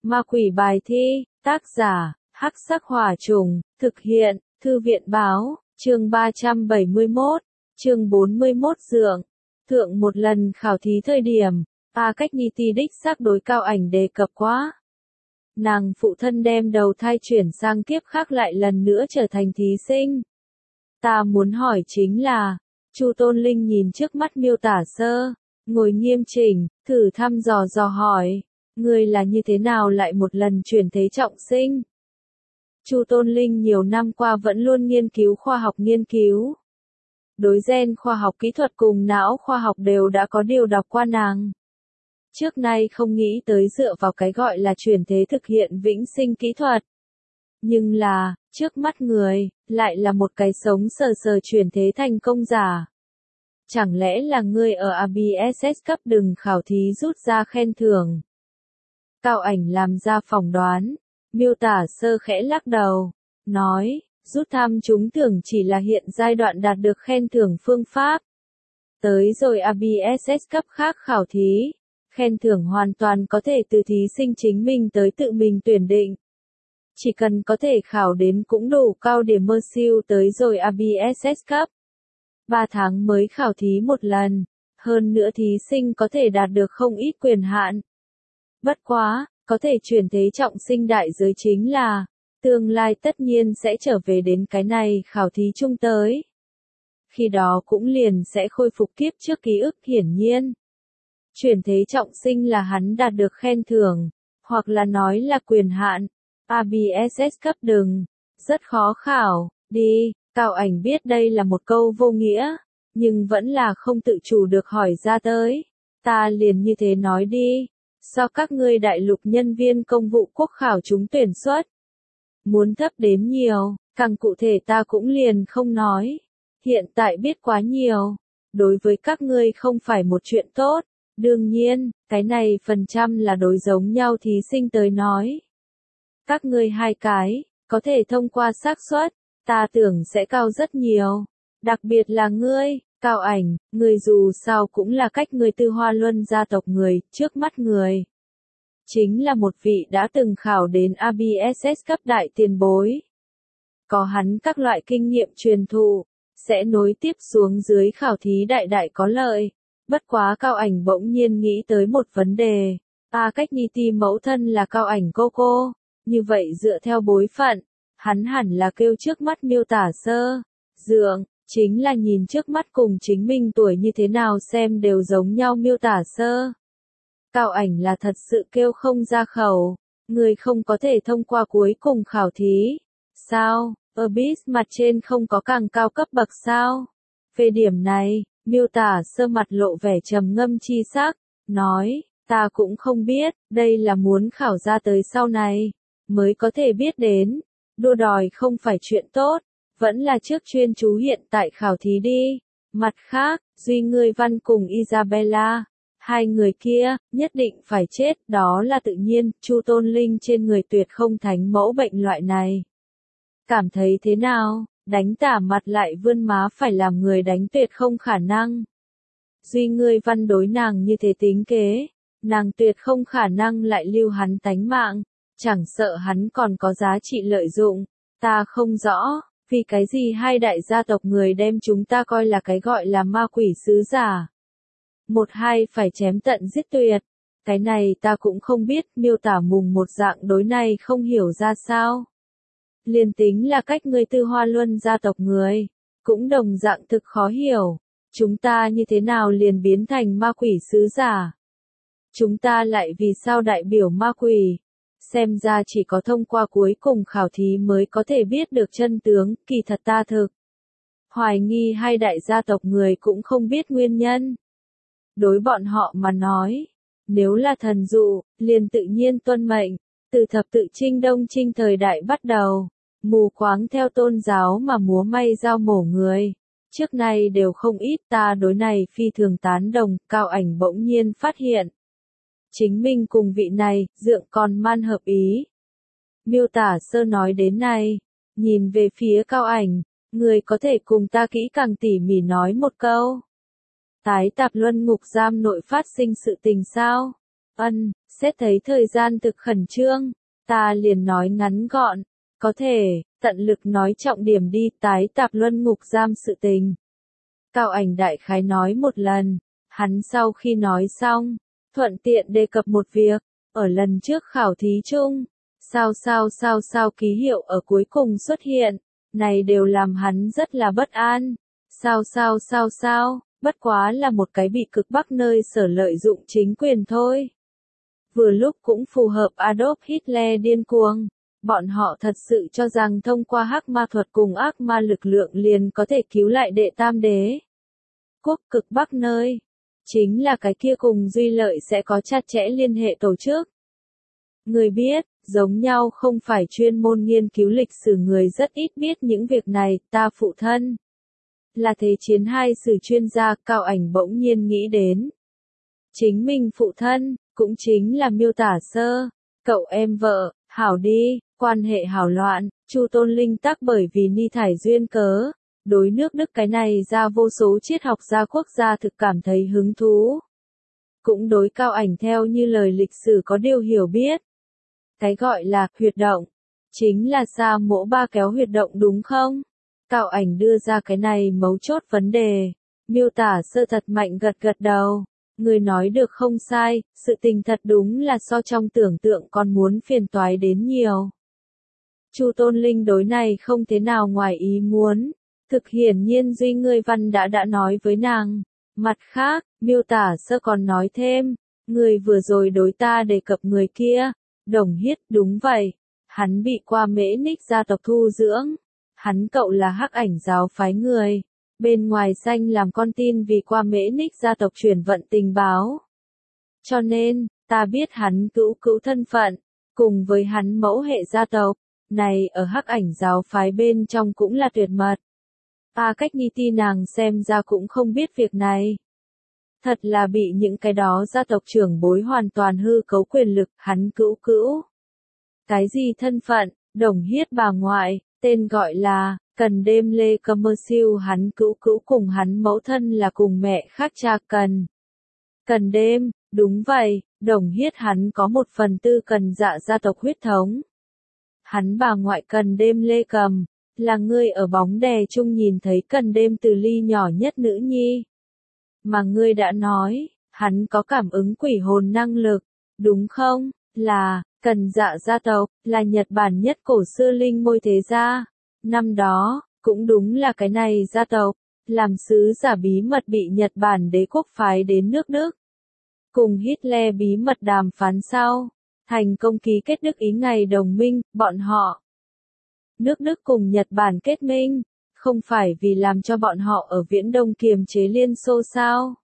Ma quỷ bài thi, tác giả, Hắc Sắc Hỏa Trùng, thực hiện, Thư viện Báo, chương 371, chương 41 dượng. Thượng một lần khảo thí thời điểm, A Cách Nhi ti đích xác đối Cao Ảnh đề cập quá. Nàng phụ thân đem đầu thai chuyển sang kiếp khác lại lần nữa trở thành thí sinh. Ta muốn hỏi chính là, Chu Tôn Linh nhìn trước mắt miêu tả sơ, ngồi nghiêm chỉnh, thử thăm dò hỏi, người là như thế nào lại một lần chuyển thế trọng sinh? Chu Tôn Linh nhiều năm qua vẫn luôn nghiên cứu khoa học nghiên cứu. Đối gen khoa học kỹ thuật cùng não khoa học đều đã có điều đọc qua nàng. Trước nay không nghĩ tới dựa vào cái gọi là chuyển thế thực hiện vĩnh sinh kỹ thuật. Nhưng là, trước mắt người, lại là một cái sống sờ sờ chuyển thế thành công giả. Chẳng lẽ là người ở ABSS cấp đừng khảo thí rút ra khen thưởng? Cao Ảnh làm ra phỏng đoán, miêu tả sơ khẽ lắc đầu, nói, rút thăm trúng thưởng chỉ là hiện giai đoạn đạt được khen thưởng phương pháp. Tới rồi ABSS cấp khác khảo thí, khen thưởng hoàn toàn có thể từ thí sinh chính mình tới tự mình tuyển định. Chỉ cần có thể khảo đến cũng đủ cao điểm mơ siêu tới rồi ABSS cấp. 3 tháng mới khảo thí một lần, hơn nữa thí sinh có thể đạt được không ít quyền hạn. Bất quá, có thể chuyển thế trọng sinh đại giới chính là, tương lai tất nhiên sẽ trở về đến cái này khảo thí chung tới. Khi đó cũng liền sẽ khôi phục kiếp trước ký ức hiển nhiên. Chuyển thế trọng sinh là hắn đạt được khen thưởng, hoặc là nói là quyền hạn. ABSS cấp đừng, rất khó khảo, đi, Cao Ảnh biết đây là một câu vô nghĩa, nhưng vẫn là không tự chủ được hỏi ra tới. Ta liền như thế nói đi, do các ngươi đại lục nhân viên công vụ quốc khảo chúng tuyển xuất. Muốn thấp đếm nhiều, càng cụ thể ta cũng liền không nói. Hiện tại biết quá nhiều, đối với các ngươi không phải một chuyện tốt. Đương nhiên, cái này phần trăm là đối giống nhau thí sinh tới nói. Các ngươi hai cái, có thể thông qua xác suất, ta tưởng sẽ cao rất nhiều. Đặc biệt là ngươi, Cao Ảnh, ngươi dù sao cũng là cách người Tư Hoa Luân gia tộc người, trước mắt người. Chính là một vị đã từng khảo đến ABSS cấp đại tiền bối. Có hắn các loại kinh nghiệm truyền thụ, sẽ nối tiếp xuống dưới khảo thí đại đại có lợi. Bất quá Cao Ảnh bỗng nhiên nghĩ tới một vấn đề. A Cách Nhi ti mẫu thân là Cao Ảnh cô. Như vậy dựa theo bối phận, hắn hẳn là kêu trước mắt miêu tả sơ. Dượng, chính là nhìn trước mắt cùng chính mình tuổi như thế nào xem đều giống nhau miêu tả sơ. Cao Ảnh là thật sự kêu không ra khẩu. Người không có thể thông qua cuối cùng khảo thí. Sao, Abyss mặt trên không có càng cao cấp bậc sao? Về điểm này, miêu tả sơ mặt lộ vẻ trầm ngâm chi sắc, nói, ta cũng không biết, đây là muốn khảo ra tới sau này, mới có thể biết đến. Đua đòi không phải chuyện tốt, vẫn là trước chuyên chú hiện tại khảo thí đi. Mặt khác, Duy Ngươi Văn cùng Isabella, hai người kia, nhất định phải chết, đó là tự nhiên, Chu Tôn Linh trên người tuyệt không thánh mẫu bệnh loại này. Cảm thấy thế nào, đánh tả mặt lại vươn má phải làm người đánh tuyệt không khả năng. Duy Ngươi Văn đối nàng như thế tính kế, nàng tuyệt không khả năng lại lưu hắn tánh mạng, chẳng sợ hắn còn có giá trị lợi dụng, ta không rõ, vì cái gì hai đại gia tộc người đem chúng ta coi là cái gọi là ma quỷ sứ giả. Một hai phải chém tận giết tuyệt, cái này ta cũng không biết, miêu tả mùng một dạng đối này không hiểu ra sao. Liền tính là cách người Tư Hoa Luân gia tộc người, cũng đồng dạng thực khó hiểu, chúng ta như thế nào liền biến thành ma quỷ sứ giả? Chúng ta lại vì sao đại biểu ma quỷ? Xem ra chỉ có thông qua cuối cùng khảo thí mới có thể biết được chân tướng, kỳ thật ta thực. Hoài nghi hai đại gia tộc người cũng không biết nguyên nhân. Đối bọn họ mà nói, nếu là thần dụ, liền tự nhiên tuân mệnh, từ thập tự chinh đông chinh thời đại bắt đầu, mù quáng theo tôn giáo mà múa may dao mổ người. Trước nay đều không ít, ta đối này phi thường tán đồng, Cao Ảnh bỗng nhiên phát hiện. Chính mình cùng vị này, dượng còn man hợp ý. Miêu tả sơ nói đến này, nhìn về phía Cao Ảnh, người có thể cùng ta kỹ càng tỉ mỉ nói một câu. Tái Tạp Luân ngục giam nội phát sinh sự tình sao? Xét thấy thời gian thực khẩn trương, ta liền nói ngắn gọn, có thể, tận lực nói trọng điểm đi, tái tạp luân ngục giam sự tình. Cao Ảnh đại khái nói một lần, hắn sau khi nói xong, thuận tiện đề cập một việc, ở lần trước khảo thí chung, sao ký hiệu ở cuối cùng xuất hiện, này đều làm hắn rất là bất an. Sao, bất quá là một cái bị cực Bắc nơi sở lợi dụng chính quyền thôi. Vừa lúc cũng phù hợp Adolf Hitler điên cuồng, bọn họ thật sự cho rằng thông qua hắc ma thuật cùng ác ma lực lượng liền có thể cứu lại đệ tam đế. Quốc cực Bắc nơi, chính là cái kia cùng Duy Lợi sẽ có chặt chẽ liên hệ tổ chức. Người biết, giống nhau không phải chuyên môn nghiên cứu lịch sử người rất ít biết những việc này, ta phụ thân. Là Thế chiến hai sử chuyên gia, Cao Ảnh bỗng nhiên nghĩ đến. Chính mình phụ thân, cũng chính là Miêu Tả Sơ, cậu em vợ, hảo đi, quan hệ hảo loạn, Chu Tôn Linh tắc bởi vì ni thải duyên cớ, đối nước Đức cái này ra vô số triết học gia quốc gia thực cảm thấy hứng thú. Cũng đối Cao Ảnh theo như lời lịch sử có điều hiểu biết. Cái gọi là huyệt động, chính là Sa Mỗ Ba kéo huyệt động đúng không? Cao Ảnh đưa ra cái này mấu chốt vấn đề. Miêu Tả Sơ thật mạnh gật gật đầu. Người nói được không sai, sự tình thật đúng là so trong tưởng tượng còn muốn phiền toái đến nhiều. Chu Tôn Linh đối này không thế nào ngoài ý muốn. Thực hiển nhiên Duy Ngươi Văn đã nói với nàng. Mặt khác, Miêu Tả Sơ còn nói thêm, người vừa rồi đối ta đề cập người kia, Đồng Hiết, đúng vậy. Hắn bị Qua Mễ Ních gia tộc thu dưỡng. Hắn cậu là Hắc Ảnh giáo phái người. Bên ngoài danh làm con tin vì Qua Mễ Ních gia tộc chuyển vận tình báo. Cho nên, ta biết hắn cữu thân phận, cùng với hắn mẫu hệ gia tộc, này ở Hắc Ảnh giáo phái bên trong cũng là tuyệt mật. Cách Nhi Ti nàng xem ra cũng không biết việc này. Thật là bị những cái đó gia tộc trưởng bối hoàn toàn hư cấu quyền lực, hắn cữu. Cái gì thân phận, Đồng Hiết bà ngoại, tên gọi là, Cần Đêm Lê Commercial, hắn cữu cùng hắn mẫu thân là cùng mẹ khác cha Cần. Cần Đêm, đúng vậy, Đồng Hiết hắn có 1/4 Cần Dạ gia tộc huyết thống. Hắn bà ngoại Cần Đêm Lê Cầm, là ngươi ở bóng đè chung nhìn thấy Cần Đêm Từ Ly nhỏ nhất nữ nhi. Mà ngươi đã nói, hắn có cảm ứng quỷ hồn năng lực, đúng không? Là, Cần Dạ gia tộc, là Nhật Bản nhất cổ xưa linh môi thế gia. Năm đó, cũng đúng là cái này gia tộc, làm sứ giả bí mật bị Nhật Bản đế quốc phái đến nước Đức. Cùng Hitler bí mật đàm phán sau, thành công ký kết Đức Ý ngày đồng minh, bọn họ. Nước Đức cùng Nhật Bản kết minh, không phải vì làm cho bọn họ ở Viễn Đông kiềm chế Liên Xô sao?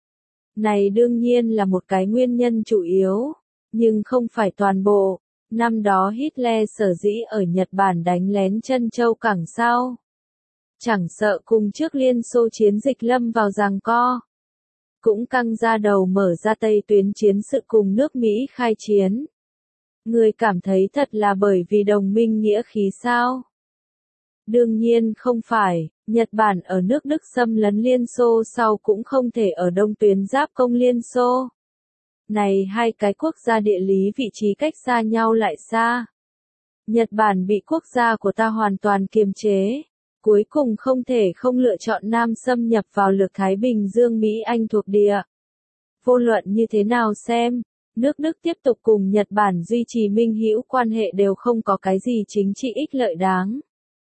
Này đương nhiên là một cái nguyên nhân chủ yếu, nhưng không phải toàn bộ. Năm đó Hitler sở dĩ ở Nhật Bản đánh lén Trân Châu cảng sao? Chẳng sợ cùng trước Liên Xô chiến dịch lâm vào giằng co. Cũng căng ra đầu mở ra Tây tuyến chiến sự cùng nước Mỹ khai chiến. Người cảm thấy thật là bởi vì đồng minh nghĩa khí sao? Đương nhiên không phải, Nhật Bản ở nước Đức xâm lấn Liên Xô sau cũng không thể ở đông tuyến giáp công Liên Xô. Này hai cái quốc gia địa lý vị trí cách xa nhau lại xa. Nhật Bản bị quốc gia của ta hoàn toàn kiềm chế. Cuối cùng không thể không lựa chọn Nam xâm nhập vào lược Thái Bình Dương Mỹ Anh thuộc địa. Vô luận như thế nào xem, nước Đức tiếp tục cùng Nhật Bản duy trì minh hữu quan hệ đều không có cái gì chính trị ích lợi đáng.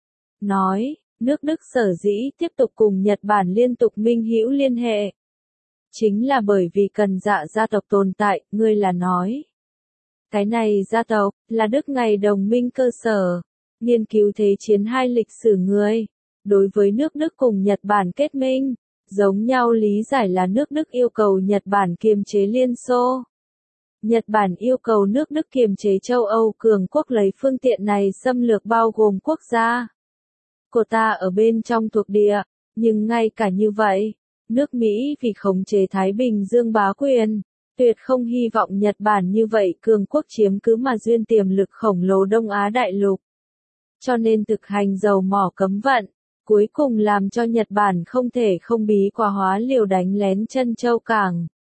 Nói, nước Đức sở dĩ tiếp tục cùng Nhật Bản liên tục minh hữu liên hệ. Chính là bởi vì Cần Dạ gia tộc tồn tại, ngươi là nói. Cái này gia tộc, là Đức ngày đồng minh cơ sở. Nghiên cứu Thế chiến hai lịch sử người. Đối với nước Đức cùng Nhật Bản kết minh, giống nhau lý giải là nước Đức yêu cầu Nhật Bản kiềm chế Liên Xô. Nhật Bản yêu cầu nước Đức kiềm chế châu Âu cường quốc lấy phương tiện này xâm lược bao gồm quốc gia của ta ở bên trong thuộc địa, nhưng ngay cả như vậy, nước Mỹ vì khống chế Thái Bình Dương bá quyền, tuyệt không hy vọng Nhật Bản như vậy cường quốc chiếm cứ mà duyên tiềm lực khổng lồ Đông Á đại lục. Cho nên thực hành dầu mỏ cấm vận, cuối cùng làm cho Nhật Bản không thể không bí quá hóa liều đánh lén Trân Châu cảng.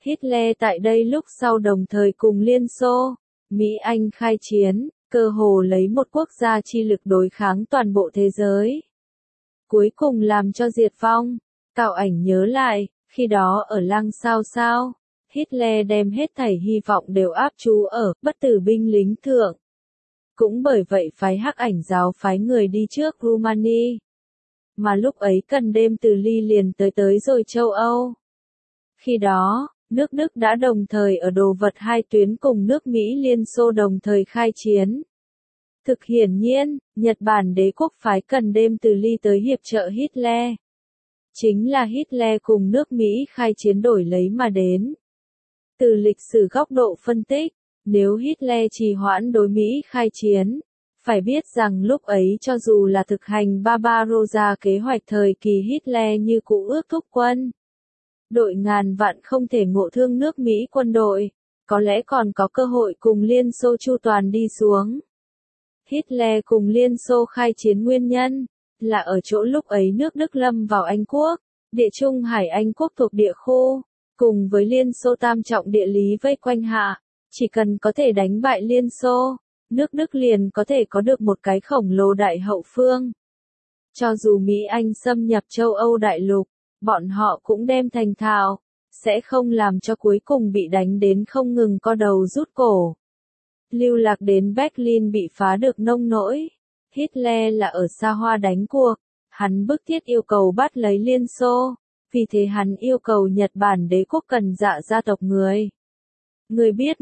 Hitler tại đây lúc sau đồng thời cùng Liên Xô, Mỹ Anh khai chiến, cơ hồ lấy một quốc gia chi lực đối kháng toàn bộ thế giới. Cuối cùng làm cho diệt vong. Cao Ảnh nhớ lại, khi đó ở Lăng Sao Sao, Hitler đem hết thảy hy vọng đều áp chú ở bất tử binh lính thượng. Cũng bởi vậy phái Hắc Ảnh giáo phái người đi trước Rumani. Mà lúc ấy cần đêm từ Ly liền tới rồi châu Âu. Khi đó, nước Đức đã đồng thời ở đồ vật hai tuyến cùng nước Mỹ Liên Xô đồng thời khai chiến. Thực hiển nhiên, Nhật Bản đế quốc phái cần đêm từ Ly tới hiệp trợ Hitler. Chính là Hitler cùng nước Mỹ khai chiến đổi lấy mà đến. Từ lịch sử góc độ phân tích, nếu Hitler trì hoãn đối Mỹ khai chiến, phải biết rằng lúc ấy cho dù là thực hành Barbarossa kế hoạch thời kỳ Hitler như cũ ước thúc quân. Đội ngàn vạn không thể ngộ thương nước Mỹ quân đội, có lẽ còn có cơ hội cùng Liên Xô chu toàn đi xuống. Hitler cùng Liên Xô khai chiến nguyên nhân, là ở chỗ lúc ấy nước Đức lâm vào Anh quốc, địa Trung Hải Anh quốc thuộc địa khu, cùng với Liên Xô tam trọng địa lý vây quanh hạ, chỉ cần có thể đánh bại Liên Xô, nước Đức liền có thể có được một cái khổng lồ đại hậu phương. Cho dù Mỹ Anh xâm nhập châu Âu đại lục, bọn họ cũng đem thành thạo, sẽ không làm cho cuối cùng bị đánh đến không ngừng co đầu rút cổ. Lưu lạc đến Berlin bị phá được nông nỗi. Hitler là ở xa hoa đánh cuộc, hắn bức thiết yêu cầu bắt lấy Liên Xô, vì thế hắn yêu cầu Nhật Bản đế quốc cần dạ gia tộc người. Người biết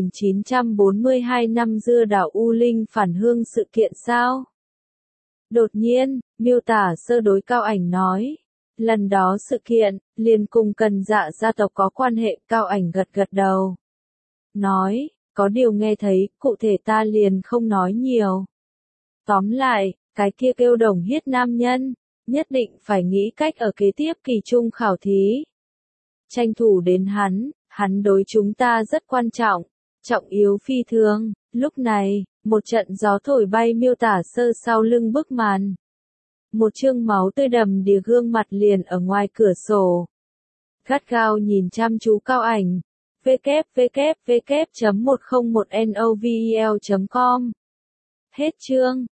1942 năm dưa đảo U Linh phản hương sự kiện sao? Đột nhiên, miêu tả sơ đối Cao Ảnh nói. Lần đó sự kiện, liền cùng cần dạ gia tộc có quan hệ. Cao Ảnh gật gật đầu. Nói, có điều nghe thấy, cụ thể ta liền không nói nhiều. Tóm lại, cái kia kêu Đồng Hiết nam nhân, nhất định phải nghĩ cách ở kế tiếp kỳ trung khảo thí. Tranh thủ đến hắn đối chúng ta rất quan trọng, trọng yếu phi thường. Lúc này, một trận gió thổi bay miêu tả sơ sau lưng bức màn. Một chương máu tươi đầm đìa gương mặt liền ở ngoài cửa sổ. Gắt gao nhìn chăm chú Cao Ảnh. www.101novel.com. Hết chương.